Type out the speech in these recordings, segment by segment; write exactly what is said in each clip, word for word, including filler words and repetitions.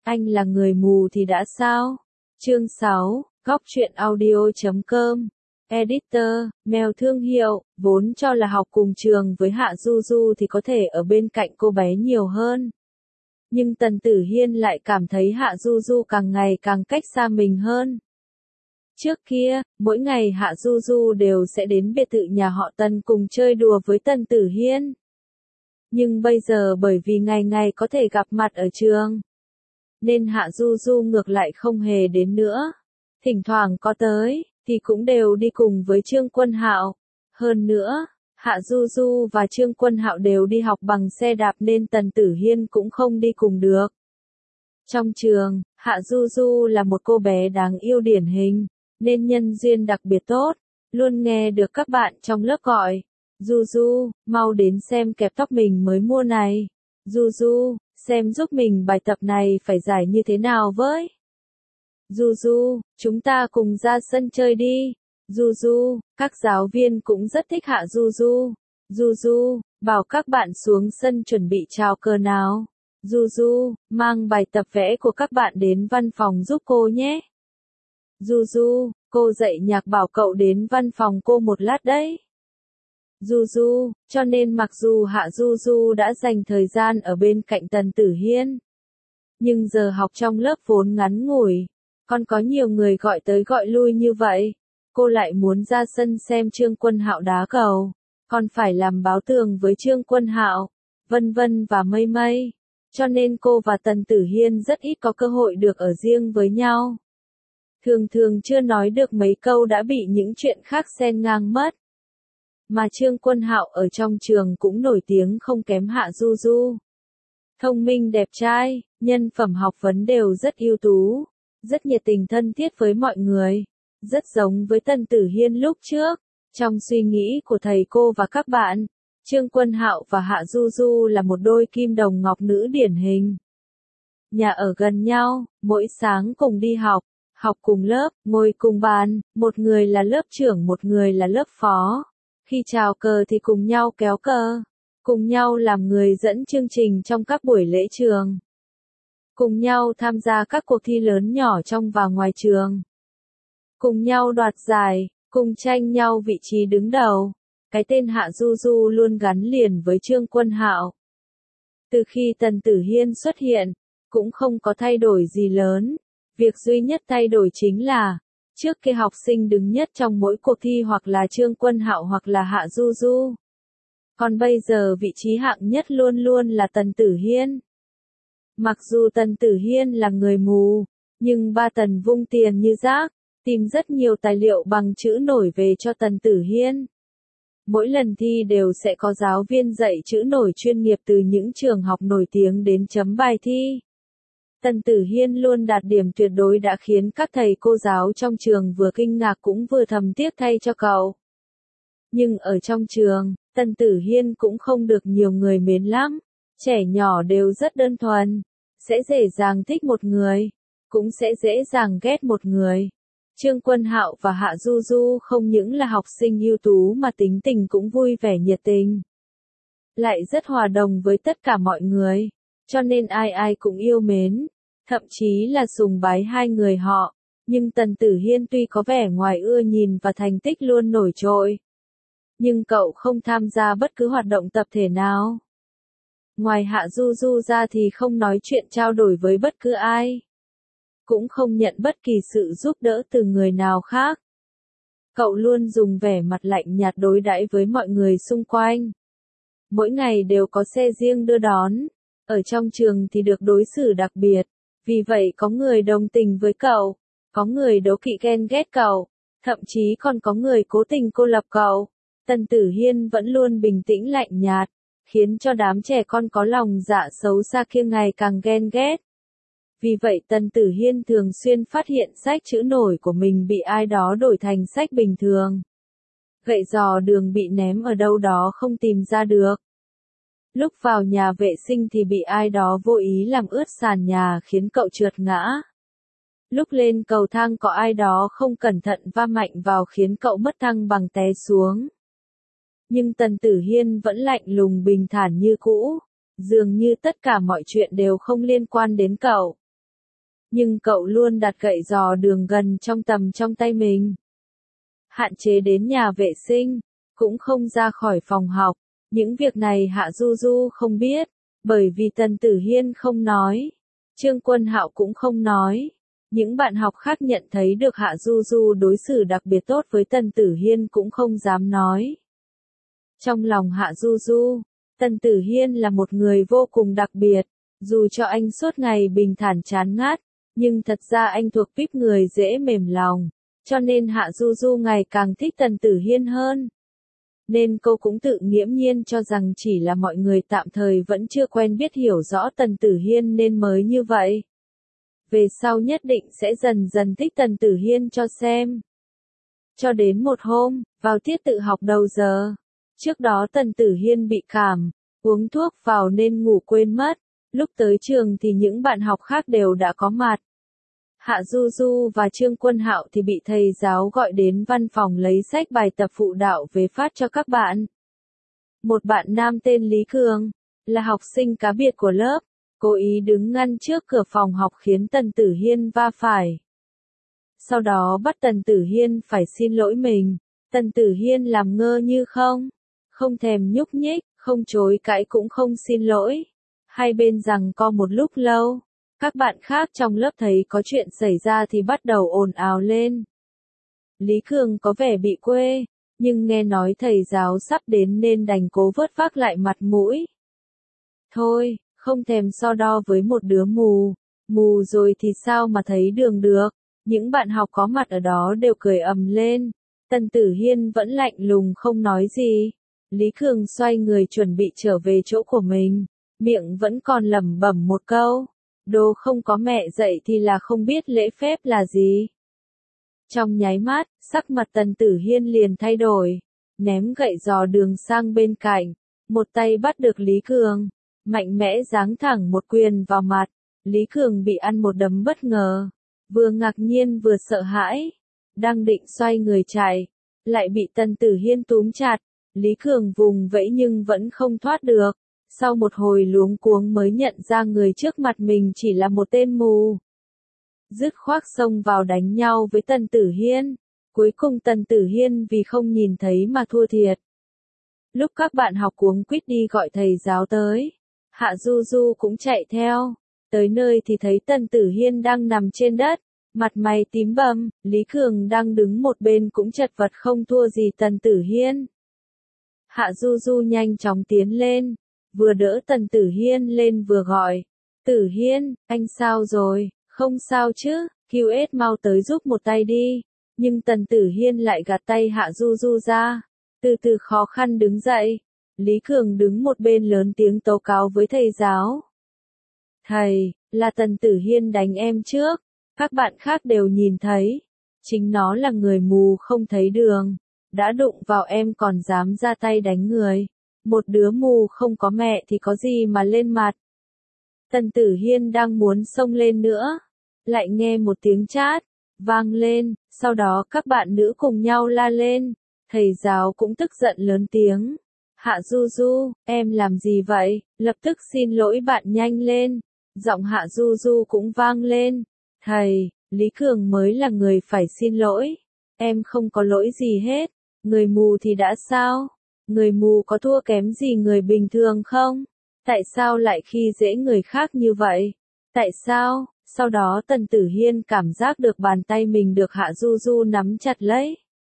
Anh là người mù thì đã sao? Chương sáu, góc truyện audio chấm com. Editor, mail thương hiệu, vốn cho là học cùng trường với Hạ Du Du thì có thể ở bên cạnh cô bé nhiều hơn. Nhưng Tần Tử Hiên lại cảm thấy Hạ Du Du càng ngày càng cách xa mình hơn. Trước kia, mỗi ngày Hạ Du Du đều sẽ đến biệt thự nhà họ Tần cùng chơi đùa với Tần Tử Hiên. Nhưng bây giờ bởi vì ngày ngày có thể gặp mặt ở trường, nên Hạ Du Du ngược lại không hề đến nữa. Thỉnh thoảng có tới, thì cũng đều đi cùng với Trương Quân Hạo. Hơn nữa, Hạ Du Du và Trương Quân Hạo đều đi học bằng xe đạp nên Tần Tử Hiên cũng không đi cùng được. Trong trường, Hạ Du Du là một cô bé đáng yêu điển hình, nên nhân duyên đặc biệt tốt, luôn nghe được các bạn trong lớp gọi, Du Du, mau đến xem kẹp tóc mình mới mua này. Du Du, xem giúp mình bài tập này phải giải như thế nào với. Du Du, chúng ta cùng ra sân chơi đi. Du Du, các giáo viên cũng rất thích Hạ Du Du. Du Du, bảo các bạn xuống sân chuẩn bị chào cờ nào. Du Du, mang bài tập vẽ của các bạn đến văn phòng giúp cô nhé. Du Du, cô dạy nhạc bảo cậu đến văn phòng cô một lát đấy. Du Du, cho nên mặc dù Hạ Du Du đã dành thời gian ở bên cạnh Tần Tử Hiên, nhưng giờ học trong lớp vốn ngắn ngủi, còn có nhiều người gọi tới gọi lui như vậy, cô lại muốn ra sân xem Trương Quân Hạo đá cầu, còn phải làm báo tường với Trương Quân Hạo, vân vân và mây mây, cho nên cô và Tần Tử Hiên rất ít có cơ hội được ở riêng với nhau. Thường thường chưa nói được mấy câu đã bị những chuyện khác xen ngang mất. Mà Trương Quân Hạo ở trong trường cũng nổi tiếng không kém Hạ Du Du. Thông minh đẹp trai, nhân phẩm học vấn đều rất ưu tú, rất nhiệt tình thân thiết với mọi người, rất giống với Tần Tử Hiên lúc trước. Trong suy nghĩ của thầy cô và các bạn, Trương Quân Hạo và Hạ Du Du là một đôi kim đồng ngọc nữ điển hình. Nhà ở gần nhau, mỗi sáng cùng đi học, học cùng lớp, ngồi cùng bàn, một người là lớp trưởng một người là lớp phó. Khi chào cờ thì cùng nhau kéo cờ, cùng nhau làm người dẫn chương trình trong các buổi lễ trường, cùng nhau tham gia các cuộc thi lớn nhỏ trong và ngoài trường, cùng nhau đoạt giải, cùng tranh nhau vị trí đứng đầu. Cái tên Hạ Du Du luôn gắn liền với Trương Quân Hạo. Từ khi Tần Tử Hiên xuất hiện, cũng không có thay đổi gì lớn, việc duy nhất thay đổi chính là trước kia học sinh đứng nhất trong mỗi cuộc thi hoặc là Trương Quân Hạo hoặc là Hạ Du Du. Còn bây giờ vị trí hạng nhất luôn luôn là Tần Tử Hiên. Mặc dù Tần Tử Hiên là người mù, nhưng ba Tần vung tiền như rác, tìm rất nhiều tài liệu bằng chữ nổi về cho Tần Tử Hiên. Mỗi lần thi đều sẽ có giáo viên dạy chữ nổi chuyên nghiệp từ những trường học nổi tiếng đến chấm bài thi. Tần Tử Hiên luôn đạt điểm tuyệt đối đã khiến các thầy cô giáo trong trường vừa kinh ngạc cũng vừa thầm tiếc thay cho cậu. Nhưng ở trong trường, Tần Tử Hiên cũng không được nhiều người mến lắm. Trẻ nhỏ đều rất đơn thuần, sẽ dễ dàng thích một người, cũng sẽ dễ dàng ghét một người. Trương Quân Hạo và Hạ Du Du không những là học sinh ưu tú mà tính tình cũng vui vẻ nhiệt tình, lại rất hòa đồng với tất cả mọi người, cho nên ai ai cũng yêu mến, thậm chí là sùng bái hai người họ. Nhưng Tần Tử Hiên tuy có vẻ ngoài ưa nhìn và thành tích luôn nổi trội, nhưng cậu không tham gia bất cứ hoạt động tập thể nào. Ngoài Hạ Du Du ra thì không nói chuyện trao đổi với bất cứ ai, cũng không nhận bất kỳ sự giúp đỡ từ người nào khác. Cậu luôn dùng vẻ mặt lạnh nhạt đối đãi với mọi người xung quanh. Mỗi ngày đều có xe riêng đưa đón, ở trong trường thì được đối xử đặc biệt, vì vậy có người đồng tình với cậu, có người đố kỵ ghen ghét cậu, thậm chí còn có người cố tình cô lập cậu. Tần Tử Hiên vẫn luôn bình tĩnh lạnh nhạt, khiến cho đám trẻ con có lòng dạ xấu xa kia ngày càng ghen ghét. Vì vậy Tần Tử Hiên thường xuyên phát hiện sách chữ nổi của mình bị ai đó đổi thành sách bình thường. Gậy giò đường bị ném ở đâu đó không tìm ra được. Lúc vào nhà vệ sinh thì bị ai đó vô ý làm ướt sàn nhà khiến cậu trượt ngã. Lúc lên cầu thang có ai đó không cẩn thận va mạnh vào khiến cậu mất thăng bằng té xuống. Nhưng Tần Tử Hiên vẫn lạnh lùng bình thản như cũ, dường như tất cả mọi chuyện đều không liên quan đến cậu. nhưng cậu luôn đặt gậy giò đường gần trong tầm trong tay mình. Hạn chế đến nhà vệ sinh, cũng không ra khỏi phòng học. Những việc này Hạ Du Du không biết, bởi vì Tần Tử Hiên không nói. Trương Quân Hạo cũng không nói. Những bạn học khác nhận thấy được Hạ Du Du đối xử đặc biệt tốt với Tần Tử Hiên cũng không dám nói. Trong lòng Hạ Du Du, Tần Tử Hiên là một người vô cùng đặc biệt, dù cho anh suốt ngày bình thản chán ngắt, nhưng thật ra anh thuộc tuýp người dễ mềm lòng, cho nên Hạ Du Du ngày càng thích Tần Tử Hiên hơn. Nên cô cũng tự nghiễm nhiên cho rằng chỉ là mọi người tạm thời vẫn chưa quen biết hiểu rõ Tần Tử Hiên nên mới như vậy. Về sau nhất định sẽ dần dần thích Tần Tử Hiên cho xem. Cho đến một hôm, vào tiết tự học đầu giờ. Trước đó Tần Tử Hiên bị cảm, uống thuốc vào nên ngủ quên mất. Lúc tới trường thì những bạn học khác đều đã có mặt. Hạ Du Du và Trương Quân Hạo thì bị thầy giáo gọi đến văn phòng lấy sách bài tập phụ đạo về phát cho các bạn. Một bạn nam tên Lý Cường, là học sinh cá biệt của lớp, cố ý đứng ngăn trước cửa phòng học khiến Tần Tử Hiên va phải. Sau đó bắt Tần Tử Hiên phải xin lỗi mình. Tần Tử Hiên làm ngơ như không, không thèm nhúc nhích, không chối cãi cũng không xin lỗi. Hai bên giằng co một lúc lâu. Các bạn khác trong lớp thấy có chuyện xảy ra thì bắt đầu ồn ào lên. Lý Cường có vẻ bị quê, nhưng nghe nói thầy giáo sắp đến nên đành cố vớt vát lại mặt mũi. Thôi, không thèm so đo với một đứa mù, mù rồi thì sao mà thấy đường được. Những bạn học có mặt ở đó đều cười ầm lên. Tần Tử Hiên vẫn lạnh lùng không nói gì. Lý Cường xoay người chuẩn bị trở về chỗ của mình, miệng vẫn còn lẩm bẩm một câu. Đồ không có mẹ dạy thì là không biết lễ phép là gì. Trong nháy mắt, sắc mặt Tần Tử Hiên liền thay đổi, ném gậy giò đường sang bên cạnh, một tay bắt được Lý Cường, mạnh mẽ giáng thẳng một quyền vào mặt. Lý Cường bị ăn một đấm bất ngờ, vừa ngạc nhiên vừa sợ hãi, đang định xoay người chạy, lại bị Tần Tử Hiên túm chặt. Lý Cường vùng vẫy nhưng vẫn không thoát được. Sau một hồi luống cuống mới nhận ra người trước mặt mình chỉ là một tên mù. Dứt khoát xông vào đánh nhau với Tần Tử Hiên. Cuối cùng Tần Tử Hiên vì không nhìn thấy mà thua thiệt. Lúc các bạn học cuống quýt đi gọi thầy giáo tới, Hạ Du Du cũng chạy theo. Tới nơi thì thấy Tần Tử Hiên đang nằm trên đất, mặt mày tím bầm. Lý Cường đang đứng một bên cũng chật vật không thua gì Tần Tử Hiên. Hạ Du Du nhanh chóng tiến lên, vừa đỡ Tần Tử Hiên lên vừa gọi. Tử Hiên, anh sao rồi? Không sao chứ, quy ét mau tới giúp một tay đi. Nhưng Tần Tử Hiên lại gạt tay Hạ Du Du ra, từ từ khó khăn đứng dậy. Lý Cường đứng một bên lớn tiếng tố cáo với thầy giáo. Thầy, là Tần Tử Hiên đánh em trước, các bạn khác đều nhìn thấy. Chính nó là người mù không thấy đường, đã đụng vào em còn dám ra tay đánh người. Một đứa mù không có mẹ thì có gì mà lên mặt. Tần Tử Hiên đang muốn xông lên nữa, lại nghe một tiếng chát vang lên, sau đó các bạn nữ cùng nhau la lên. Thầy giáo cũng tức giận lớn tiếng. Hạ Du Du, em làm gì vậy? Lập tức xin lỗi bạn nhanh lên. Giọng Hạ Du Du cũng vang lên. Thầy, Lý Cường mới là người phải xin lỗi. Em không có lỗi gì hết. Người mù thì đã sao? Người mù có thua kém gì người bình thường không? Tại sao lại khi dễ người khác như vậy? Tại sao? Sau đó Tần Tử Hiên cảm giác được bàn tay mình được Hạ Du Du nắm chặt lấy.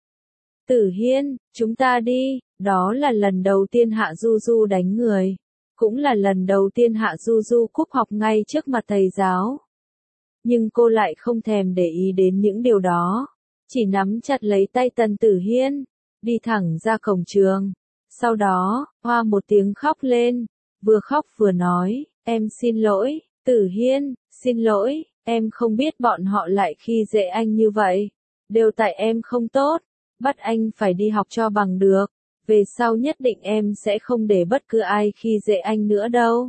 Tử Hiên, chúng ta đi. Đó là lần đầu tiên Hạ Du Du đánh người. Cũng là lần đầu tiên Hạ Du Du cúp học ngay trước mặt thầy giáo. Nhưng cô lại không thèm để ý đến những điều đó. Chỉ nắm chặt lấy tay Tần Tử Hiên, đi thẳng ra cổng trường. Sau đó, hoa một tiếng khóc lên, vừa khóc vừa nói, em xin lỗi, Tử Hiên, xin lỗi, em không biết bọn họ lại khi dễ anh như vậy. Đều tại em không tốt, bắt anh phải đi học cho bằng được. Về sau nhất định em sẽ không để bất cứ ai khi dễ anh nữa đâu.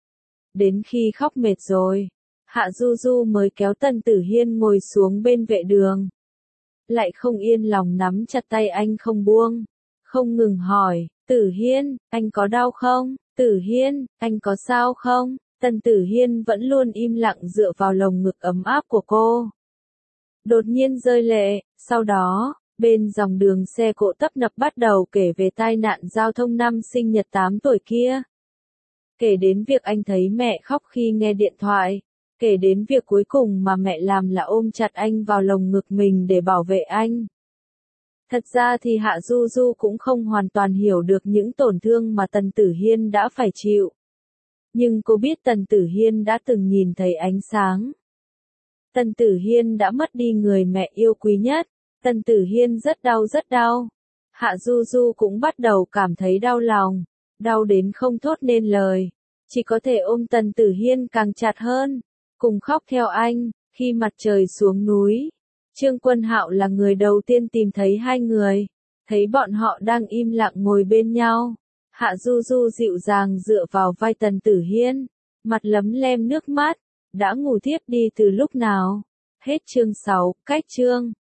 Đến khi khóc mệt rồi, Hạ Du Du mới kéo Tần Tử Hiên ngồi xuống bên vệ đường. Lại không yên lòng nắm chặt tay anh không buông, không ngừng hỏi, Tử Hiên, anh có đau không? Tử Hiên, anh có sao không? Tần Tử Hiên vẫn luôn im lặng dựa vào lồng ngực ấm áp của cô. Đột nhiên rơi lệ, sau đó, bên dòng đường xe cộ tấp nập bắt đầu kể về tai nạn giao thông năm sinh nhật tám tuổi kia. Kể đến việc anh thấy mẹ khóc khi nghe điện thoại. Kể đến việc cuối cùng mà mẹ làm là ôm chặt anh vào lồng ngực mình để bảo vệ anh. Thật ra thì Hạ Du Du cũng không hoàn toàn hiểu được những tổn thương mà Tần Tử Hiên đã phải chịu. Nhưng cô biết Tần Tử Hiên đã từng nhìn thấy ánh sáng. Tần Tử Hiên đã mất đi người mẹ yêu quý nhất. Tần Tử Hiên rất đau rất đau. Hạ Du Du cũng bắt đầu cảm thấy đau lòng. Đau đến không thốt nên lời. Chỉ có thể ôm Tần Tử Hiên càng chặt hơn. Cùng khóc theo anh. Khi mặt trời xuống núi, Trương Quân Hạo là người đầu tiên tìm thấy hai người. Thấy bọn họ đang im lặng ngồi bên nhau. Hạ Du Du dịu dàng dựa vào vai Tần Tử Hiên. Mặt lấm lem nước mắt. Đã ngủ thiếp đi từ lúc nào? Hết chương sáu, cách chương.